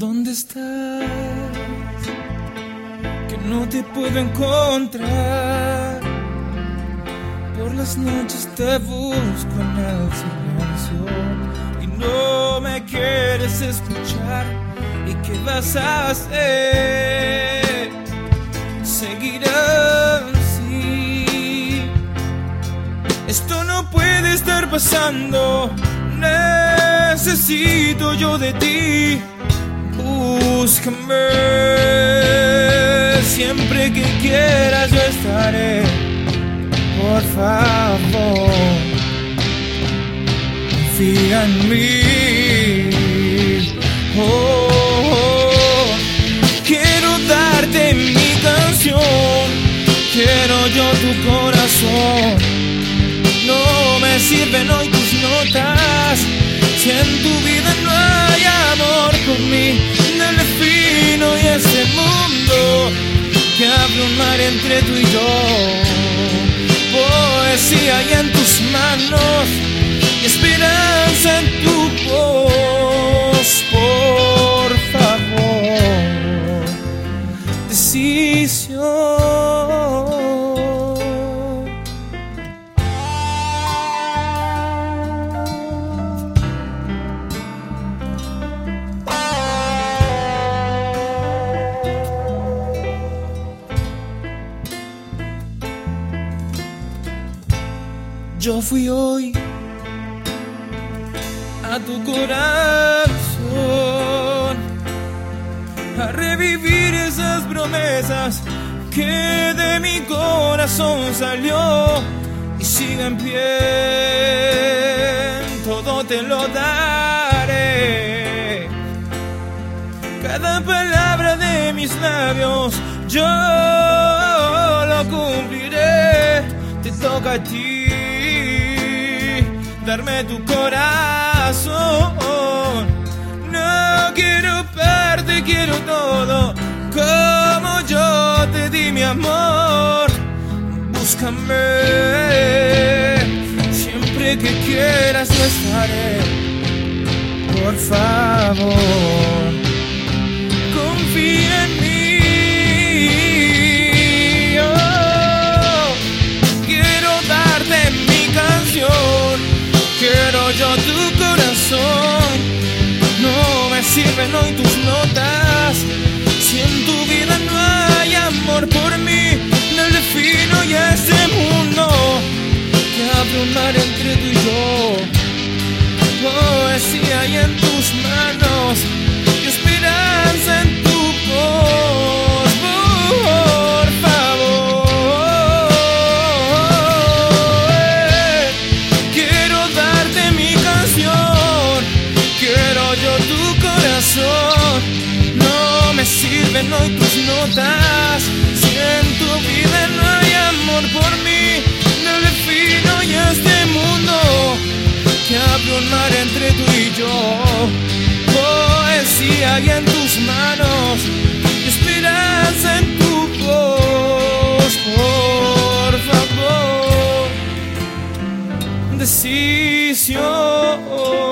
¿Dónde estás? Que no te puedo encontrar. Por las noches te busco en el silencio y no me quieres escuchar. ¿Y qué vas a hacer? Seguir así. Esto no puede estar pasando. Necesito yo de ti. Búscame. Siempre que quieras yo estaré. Por favor, confía en mí. Quiero darte mi canción. Quiero yo tu corazón. No me sirven hoy tus notas si en tu vida no hay amor por mí. Del fino y ese mundo que abre un mar entre tú y yo. Poesía hay en tus manos y esperanza en tu voz. Por favor, decisión. Yo fui hoy a tu corazón a revivir esas promesas que de mi corazón salió y sigue en pie. Todo te lo daré. Cada palabra de mis labios yo lo cumpliré. Te toca a ti darme tu corazón. No quiero parte, quiero todo, como yo te di mi amor. Búscame. Siempre que quieras yo estaré. Por favor, confía en mí. Quiero darte mi canción. Quiero yo tu corazón. No me sirven hoy tus notas si en tu vida no hay amor por mí. No le defino ya este mundo que abre un mar entre tú y yo. Poesía hay en tus manos y esperanza en tu voz. Por favor, no me sirven hoy tus notas si en tu vida no hay amor por mí. No le defino ya este mundo que abre un mar entre tú y yo. Poesía hay en tus manos y esperanza en tu voz. Por favor, decisión.